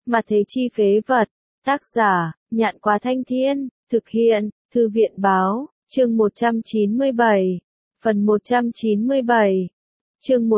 Mà thế chi phế vật. Tác giả, Nhạn Quá Thanh Thiên, thực hiện, Thư viện Báo, chương 197, phần 197, chương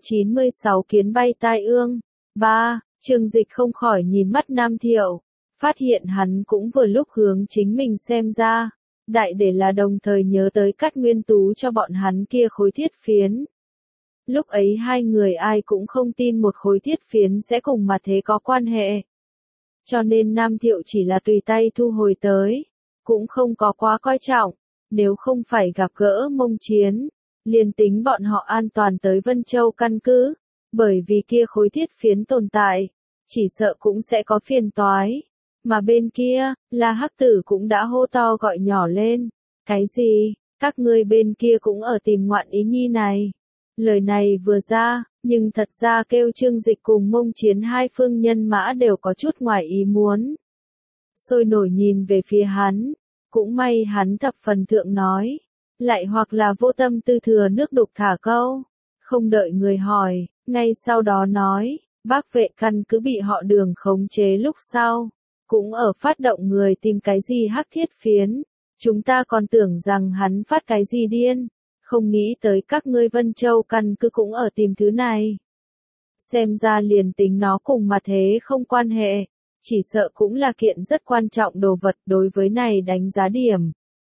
196 kiến bay tai ương. 3. Trương Dịch không khỏi nhìn mắt Nam Thiệu, phát hiện hắn cũng vừa lúc hướng chính mình xem ra, đại để là đồng thời nhớ tới Cát Nguyên Tú cho bọn hắn kia khối thiết phiến. Lúc ấy hai người ai cũng không tin một khối thiết phiến sẽ cùng mà thế có quan hệ. Cho nên Nam Thiệu chỉ là tùy tay thu hồi tới, cũng không có quá coi trọng, nếu không phải gặp gỡ Mông Chiến, liền tính bọn họ an toàn tới Vân Châu căn cứ, bởi vì kia khối thiết phiến tồn tại, chỉ sợ cũng sẽ có phiền toái. Mà bên kia, La Hắc Tử cũng đã hô to gọi nhỏ lên, cái gì, các ngươi bên kia cũng ở tìm ngoạn ý nhi này. Lời này vừa ra, nhưng thật ra kêu Trương Dịch cùng Mông Chiến hai phương nhân mã đều có chút ngoài ý muốn. Sôi nổi nhìn về phía hắn, cũng may hắn thập phần thượng nói, lại hoặc là vô tâm tư thừa nước đục thả câu, không đợi người hỏi, ngay sau đó nói, Bác Vệ căn cứ bị họ Đường khống chế lúc sau, cũng ở phát động người tìm cái gì hắc thiết phiến, chúng ta còn tưởng rằng hắn phát cái gì điên. Không nghĩ tới các ngươi Vân Châu căn cứ cũng ở tìm thứ này. Xem ra liền tính nó cùng mà thế không quan hệ, chỉ sợ cũng là kiện rất quan trọng đồ vật đối với này đánh giá điểm.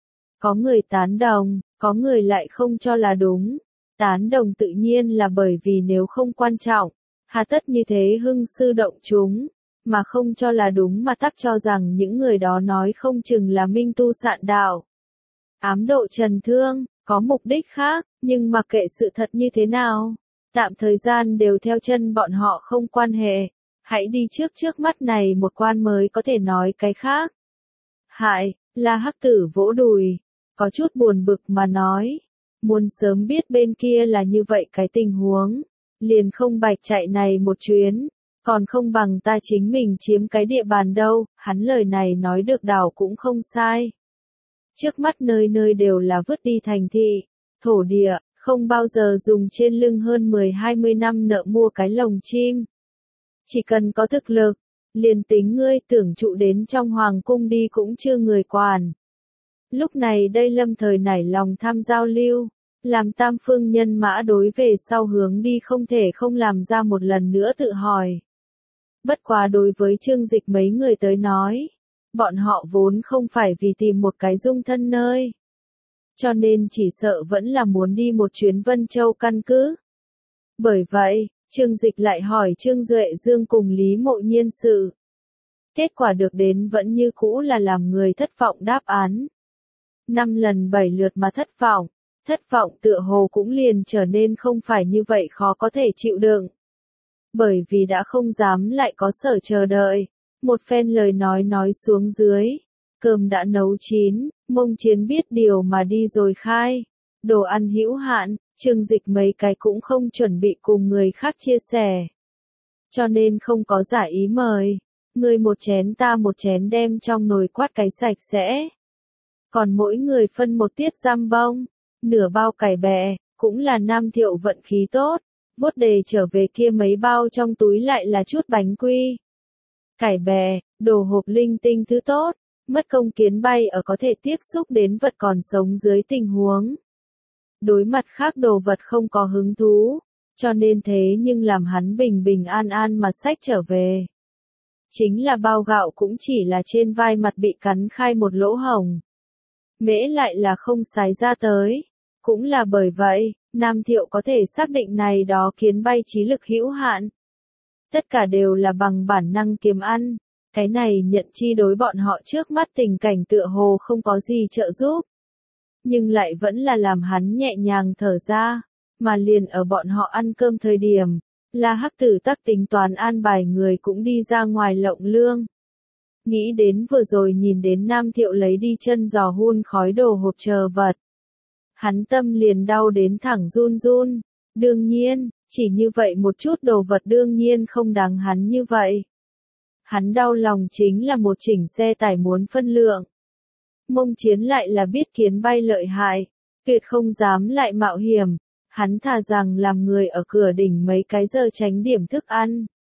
Có người tán đồng, có người lại không cho là đúng. Tán đồng tự nhiên là bởi vì nếu không quan trọng, hà tất như thế hưng sư động chúng, mà không cho là đúng mà tắc cho rằng những người đó nói không chừng là minh tu sạn đạo. Ám độ trần thương. Có mục đích khác, nhưng mặc kệ sự thật như thế nào, tạm thời gian đều theo chân bọn họ không quan hệ, hãy đi trước mắt này một quan mới có thể nói cái khác. Hại, La Hắc Tử vỗ đùi, có chút buồn bực mà nói, muốn sớm biết bên kia là như vậy cái tình huống, liền không bạch chạy này một chuyến, còn không bằng ta chính mình chiếm cái địa bàn đâu, hắn lời này nói được đảo cũng không sai. Trước mắt nơi nơi đều là vứt đi thành thị, thổ địa, không bao giờ dùng trên lưng hơn 10-20 năm nợ mua cái lồng chim. Chỉ cần có thực lực, liền tính ngươi tưởng trụ đến trong hoàng cung đi cũng chưa người quản. Lúc này đây Lâm Thời nảy lòng tham giao lưu, làm tam phương nhân mã đối về sau hướng đi không thể không làm ra một lần nữa tự hỏi. Bất quá đối với Trương Dịch mấy người tới nói, bọn họ vốn không phải vì tìm một cái dung thân nơi. Cho nên chỉ sợ vẫn là muốn đi một chuyến Vân Châu căn cứ. Bởi vậy, Trương Dịch lại hỏi Trương Duệ Dương cùng Lý Mộ Nhiên sự. Kết quả được đến vẫn như cũ là làm người thất vọng đáp án. 5 lần 7 lượt mà thất vọng tựa hồ cũng liền trở nên không phải như vậy khó có thể chịu đựng. Bởi vì đã không dám lại có sở chờ đợi. Một phen lời nói xuống dưới, cơm đã nấu chín, Mông Chiến biết điều mà đi rồi khai. Đồ ăn hữu hạn, Trương Dịch mấy cái cũng không chuẩn bị cùng người khác chia sẻ. Cho nên không có giả ý mời, người một chén ta một chén đem trong nồi quát cái sạch sẽ. Còn mỗi người phân một tiết giam bông, nửa bao cải bẹ, cũng là Nam Thiệu vận khí tốt, vuốt đề trở về kia mấy bao trong túi lại là chút bánh quy. Cải bè, đồ hộp linh tinh thứ tốt, mất công kiến bay ở có thể tiếp xúc đến vật còn sống dưới tình huống. Đối mặt khác đồ vật không có hứng thú, cho nên thế nhưng làm hắn bình bình an an mà xách trở về. Chính là bao gạo cũng chỉ là trên vai mặt bị cắn khai một lỗ hổng. Mễ lại là không sái ra tới. Cũng là bởi vậy, Nam Thiệu có thể xác định này đó kiến bay trí lực hữu hạn. Tất cả đều là bằng bản năng kiếm ăn, cái này nhận chi đối bọn họ trước mắt tình cảnh tựa hồ không có gì trợ giúp. Nhưng lại vẫn là làm hắn nhẹ nhàng thở ra, mà liền ở bọn họ ăn cơm thời điểm, La Hắc Tử tắc tính toán an bài người cũng đi ra ngoài lộng lương. Nghĩ đến vừa rồi nhìn đến Nam Thiệu lấy đi chân giò hun khói đồ hộp chờ vật. Hắn tâm liền đau đến thẳng run run, đương nhiên. Chỉ như vậy một chút đồ vật đương nhiên không đáng hắn như vậy. Hắn đau lòng chính là một chỉnh xe tải muốn phân lượng. Mông Chiến lại là biết kiến bay lợi hại, tuyệt không dám lại mạo hiểm, hắn thà rằng làm người ở cửa đỉnh mấy cái giờ tránh điểm thức ăn.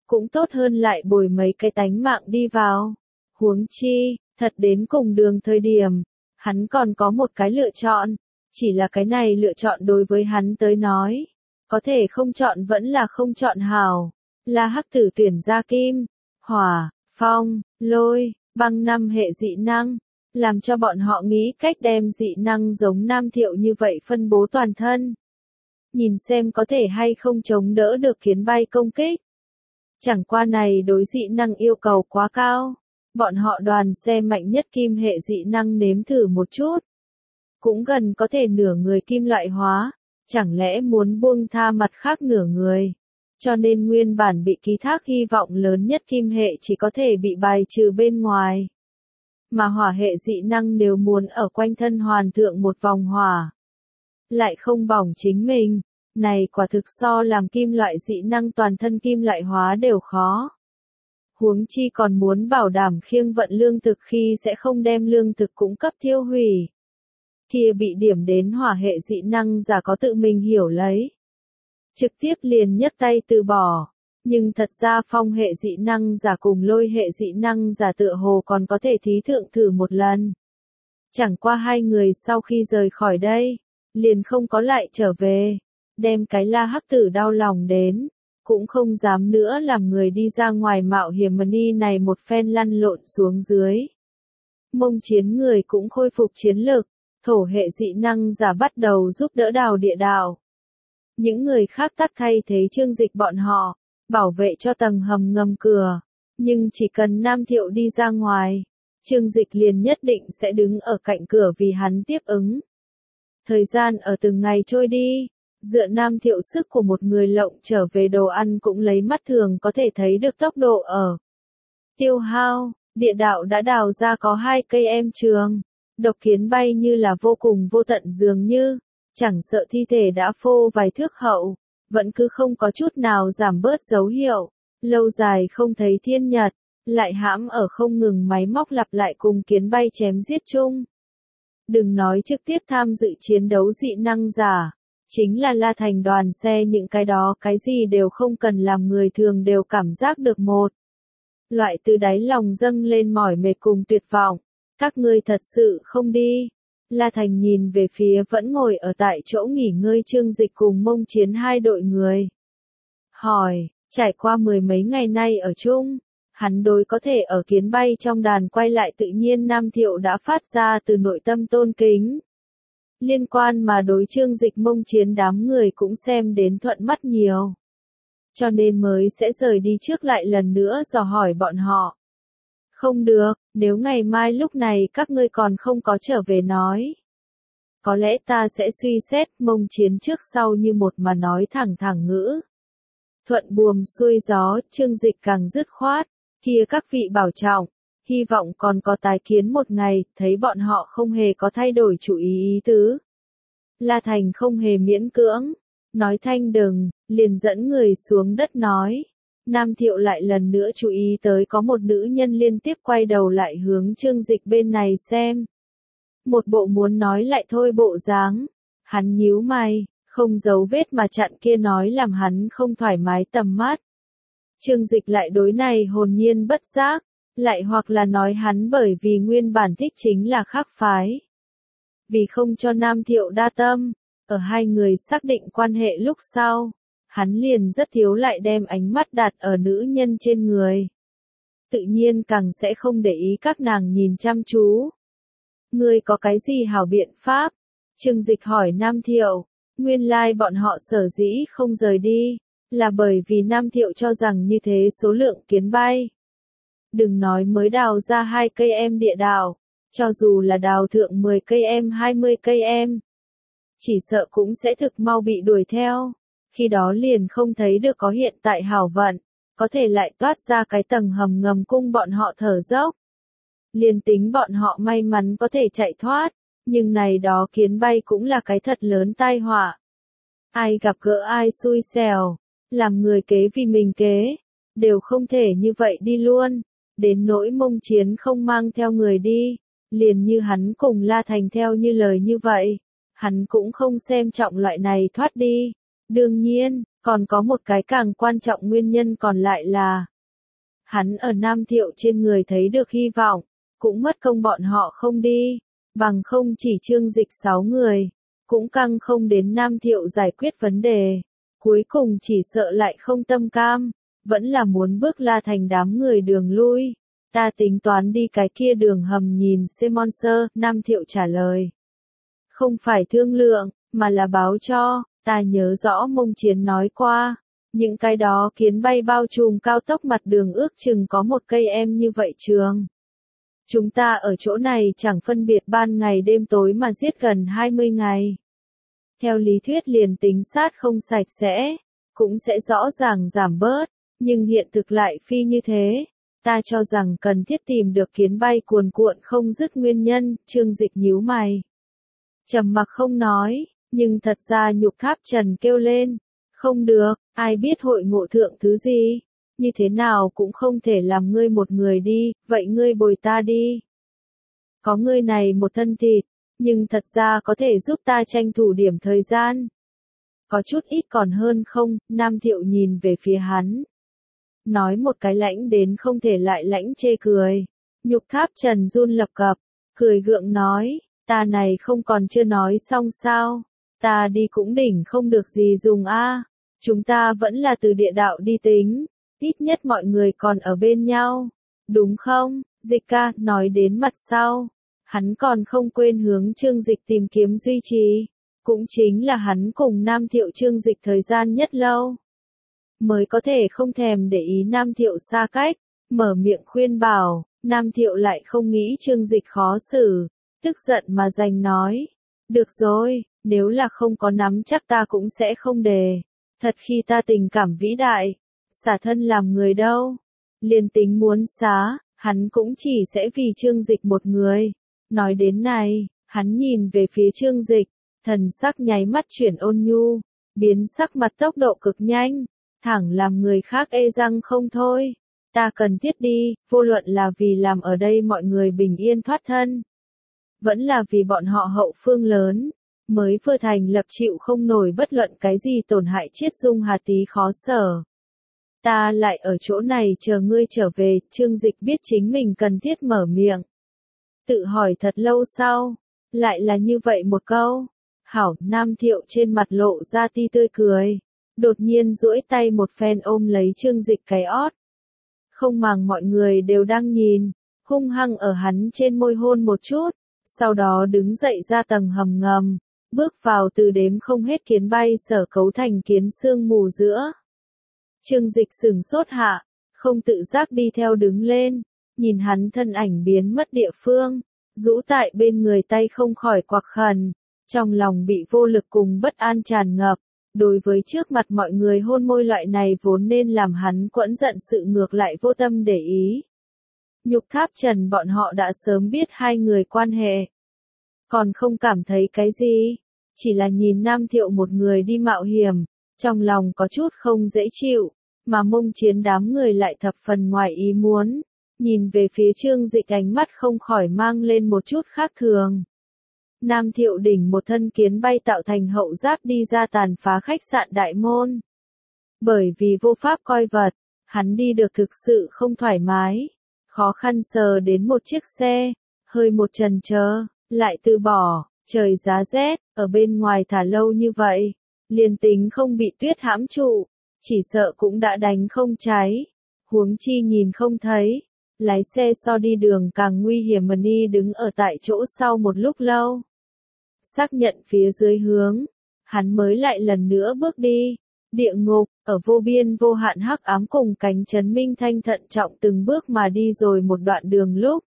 cũng tốt hơn lại bồi mấy cái tánh mạng đi vào. Huống chi, thật đến cùng đường thời điểm, hắn còn có một cái lựa chọn, chỉ là cái này lựa chọn đối với hắn tới nói, có thể không chọn vẫn là không chọn hảo, là hắc tử tuyển ra kim, hỏa, phong, lôi, băng 5 hệ dị năng, làm cho bọn họ nghĩ cách đem dị năng giống Nam Thiệu như vậy phân bố toàn thân. Nhìn xem có thể hay không chống đỡ được kiến bay công kích. Chẳng qua này đối dị năng yêu cầu quá cao. Bọn họ đoàn xe mạnh nhất kim hệ dị năng nếm thử một chút. Cũng gần có thể nửa người kim loại hóa. Chẳng lẽ muốn buông tha mặt khác nửa người. Cho nên nguyên bản bị ký thác hy vọng lớn nhất kim hệ chỉ có thể bị bài trừ bên ngoài. Mà hỏa hệ dị năng nếu muốn ở quanh thân hoàn thượng một vòng hỏa. Lại không bỏng chính mình. Này quả thực so làm kim loại dị năng toàn thân kim loại hóa đều khó. Huống chi còn muốn bảo đảm khiêng vận lương thực khi sẽ không đem lương thực cung cấp thiêu hủy. Kia bị điểm đến hỏa hệ dị năng giả có tự mình hiểu lấy. Trực tiếp liền nhấc tay từ bỏ. Nhưng thật ra phong hệ dị năng giả cùng lôi hệ dị năng giả tựa hồ còn có thể thí thượng thử một lần. Chẳng qua hai người sau khi rời khỏi đây, liền không có lại trở về. Đem cái La Hắc Tử đau lòng đến, cũng không dám nữa làm người đi ra ngoài mạo hiểm mà đi này một phen lăn lộn xuống dưới. Mông Chiến người cũng khôi phục chiến lực, thổ hệ dị năng giả bắt đầu giúp đỡ đào địa đạo. Những người khác tắc thay thế Trương Dịch bọn họ, bảo vệ cho tầng hầm ngầm cửa, nhưng chỉ cần Nam Thiệu đi ra ngoài, Trương Dịch liền nhất định sẽ đứng ở cạnh cửa vì hắn tiếp ứng. Thời gian ở từng ngày trôi đi. Dựa Nam Thiệu sức của một người lộng trở về đồ ăn cũng lấy mắt thường có thể thấy được tốc độ ở. Tiêu hao, địa đạo đã đào ra có 2 cây em trường. Độc kiến bay như là vô cùng vô tận dường như, chẳng sợ thi thể đã phô vài thước hậu, vẫn cứ không có chút nào giảm bớt dấu hiệu. Lâu dài không thấy thiên nhật, lại hãm ở không ngừng máy móc lặp lại cùng kiến bay chém giết chung. Đừng nói trực tiếp tham dự chiến đấu dị năng giả. Chính là La Thành đoàn xe những cái đó cái gì đều không cần làm người thường đều cảm giác được một. Loại từ đáy lòng dâng lên mỏi mệt cùng tuyệt vọng. Các ngươi thật sự không đi. La Thành nhìn về phía vẫn ngồi ở tại chỗ nghỉ ngơi Trương Dịch cùng Mông Chiến hai đội người. Hỏi, trải qua 10 mấy ngày nay ở chung, hắn đối có thể ở kiến bay trong đàn quay lại tự nhiên Nam Thiệu đã phát ra từ nội tâm tôn kính. Liên quan mà đối Trương Dịch Mông Chiến đám người cũng xem đến thuận mắt nhiều. Cho nên mới sẽ rời đi trước lại lần nữa dò hỏi bọn họ. Không được, nếu ngày mai lúc này các ngươi còn không có trở về nói. Có lẽ ta sẽ suy xét Mông Chiến trước sau như một mà nói thẳng thẳng ngữ. Thuận buồm xuôi gió, Trương Dịch càng dứt khoát, kia các vị bảo trọng. Hy vọng còn có tái kiến một ngày, thấy bọn họ không hề có thay đổi chủ ý tứ. La Thành không hề miễn cưỡng, nói thanh đừng, liền dẫn người xuống đất nói. Nam Thiệu lại lần nữa chú ý tới có một nữ nhân liên tiếp quay đầu lại hướng Trương Dịch bên này xem. Một bộ muốn nói lại thôi bộ dáng, hắn nhíu mày, không giấu vết mà chặn kia nói làm hắn không thoải mái tầm mắt. Trương Dịch lại đối này hồn nhiên bất giác. Lại hoặc là nói hắn bởi vì nguyên bản thích chính là khác phái. Vì không cho Nam Thiệu đa tâm, ở hai người xác định quan hệ lúc sau, hắn liền rất thiếu lại đem ánh mắt đặt ở nữ nhân trên người. Tự nhiên càng sẽ không để ý các nàng nhìn chăm chú. Ngươi có cái gì hảo biện pháp? Trương Dịch hỏi Nam Thiệu, nguyên lai bọn họ sở dĩ không rời đi, là bởi vì Nam Thiệu cho rằng như thế số lượng kiến bay. Đừng nói mới đào ra 2 cây em địa đạo, cho dù là đào thượng 10 cây em 20 cây em. Chỉ sợ cũng sẽ thực mau bị đuổi theo, khi đó liền không thấy được có hiện tại hảo vận, có thể lại toát ra cái tầng hầm ngầm cung bọn họ thở dốc. Liền tính bọn họ may mắn có thể chạy thoát, nhưng này đó kiến bay cũng là cái thật lớn tai họa. Ai gặp gỡ ai xui xẻo, làm người kế vì mình kế, đều không thể như vậy đi luôn. Đến nỗi Mông Chiến không mang theo người đi, liền như hắn cùng La Thành theo như lời như vậy, hắn cũng không xem trọng loại này thoát đi. Đương nhiên, Còn có một cái càng quan trọng nguyên nhân còn lại là hắn ở Nam Thiệu trên người thấy được hy vọng, cũng mất công bọn họ không đi, bằng không chỉ Trương Dịch 6 người, cũng căng không đến Nam Thiệu giải quyết vấn đề, cuối cùng chỉ sợ lại không tâm cam, vẫn là muốn bước La Thành đám người đường lui. Ta tính toán đi cái kia đường hầm nhìn xem monster, Nam Thiệu trả lời. Không phải thương lượng, mà là báo cho, ta nhớ rõ Mông Chiến nói qua. Những cái đó kiến bay bao trùm cao tốc mặt đường ước chừng có một cây em như vậy trường. Chúng ta ở chỗ này chẳng phân biệt ban ngày đêm tối mà giết gần 20 ngày. Theo lý thuyết liền tính sát không sạch sẽ, cũng sẽ rõ ràng giảm bớt, nhưng hiện thực lại phi như thế. Ta cho rằng cần thiết tìm được kiến bay cuồn cuộn không dứt nguyên nhân, Trương Dịch nhíu mày. Trầm mặc không nói, nhưng thật ra Nhục Tháp Trần kêu lên. Không được, ai biết hội ngộ thượng thứ gì, như thế nào cũng không thể làm ngươi một người đi, vậy ngươi bồi ta đi. Có ngươi này một thân thịt, nhưng thật ra có thể giúp ta tranh thủ điểm thời gian. Có chút ít còn hơn không, Nam Thiệu nhìn về phía hắn. Nói một cái lãnh đến không thể lại lãnh chê cười. Nhục Tháp Trần run lập cập, cười gượng nói, ta này không còn chưa nói xong sao, ta đi cũng đỉnh không được gì dùng a. Chúng ta vẫn là từ địa đạo đi tính, ít nhất mọi người còn ở bên nhau, đúng không? Dịch ca nói đến mặt sau, hắn còn không quên hướng Trương Dịch tìm kiếm duy trì, cũng chính là hắn cùng Nam Thiệu Trương Dịch thời gian nhất lâu, mới có thể không thèm để ý Nam Thiệu xa cách, mở miệng khuyên bảo, Nam Thiệu lại không nghĩ Trương Dịch khó xử, tức giận mà giành nói, được rồi, nếu là không có nắm chắc ta cũng sẽ không đề. Thật khi ta tình cảm vĩ đại, xả thân làm người đâu. Liền tính muốn xá, hắn cũng chỉ sẽ vì Trương Dịch một người. Nói đến này, hắn nhìn về phía Trương Dịch, thần sắc nháy mắt chuyển ôn nhu, biến sắc mặt tốc độ cực nhanh, thẳng làm người khác ê răng không thôi. Ta cần thiết đi, vô luận là vì làm ở đây mọi người bình yên thoát thân. Vẫn là vì bọn họ hậu phương lớn. Mới vừa thành lập chịu không nổi bất luận cái gì tổn hại Chiết Dung Hà tí khó sở. Ta lại ở chỗ này chờ ngươi trở về, Trương Dịch biết chính mình cần thiết mở miệng. Tự hỏi thật lâu sau, lại là như vậy một câu. Hảo, Nam Thiệu trên mặt lộ ra ti tươi cười, đột nhiên duỗi tay một phen ôm lấy Trương Dịch cái ót. Không màng mọi người đều đang nhìn, hung hăng ở hắn trên môi hôn một chút, sau đó đứng dậy ra tầng hầm ngầm. Bước vào từ đếm không hết kiến bay sở cấu thành kiến sương mù giữa. Trương Dịch sửng sốt hạ, không tự giác đi theo đứng lên, nhìn hắn thân ảnh biến mất địa phương, rũ tại bên người tay không khỏi quặc khẩn, trong lòng bị vô lực cùng bất an tràn ngập, đối với trước mặt mọi người hôn môi loại này vốn nên làm hắn quẫn giận sự ngược lại vô tâm để ý. Nhục Tháp Trần bọn họ đã sớm biết hai người quan hệ, còn không cảm thấy cái gì. Chỉ là nhìn Nam Thiệu một người đi mạo hiểm, trong lòng có chút không dễ chịu, mà Mông Chiến đám người lại thập phần ngoài ý muốn, nhìn về phía Trương Dịch ánh mắt không khỏi mang lên một chút khác thường. Nam Thiệu đỉnh một thân kiến bay tạo thành hậu giáp đi ra tàn phá khách sạn đại môn. Bởi vì vô pháp coi vật, hắn đi được thực sự không thoải mái, khó khăn sờ đến một chiếc xe, hơi một chần chờ, lại từ bỏ. Trời giá rét, ở bên ngoài thả lâu như vậy, liền tính không bị tuyết hãm trụ, chỉ sợ cũng đã đánh không cháy, huống chi nhìn không thấy, lái xe so đi đường càng nguy hiểm mà đi đứng ở tại chỗ sau một lúc lâu. Xác nhận phía dưới hướng, hắn mới lại lần nữa bước đi, địa ngục, ở vô biên vô hạn hắc ám cùng cánh chấn minh thanh thận trọng từng bước mà đi rồi một đoạn đường lúc.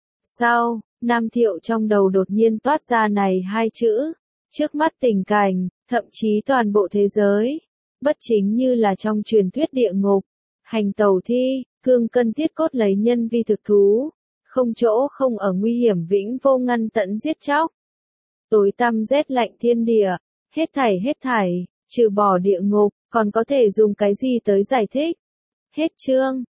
Sau, Nam Thiệu trong đầu đột nhiên toát ra này hai chữ, trước mắt tình cảnh, thậm chí toàn bộ thế giới, bất chính như là trong truyền thuyết địa ngục, hành tẩu thi, cương cân thiết cốt lấy nhân vi thực thú, không chỗ không ở nguy hiểm vĩnh vô ngăn tận giết chóc. Tối tăm rét lạnh thiên địa, hết thảy, trừ bỏ địa ngục, còn có thể dùng cái gì tới giải thích? Hết chương.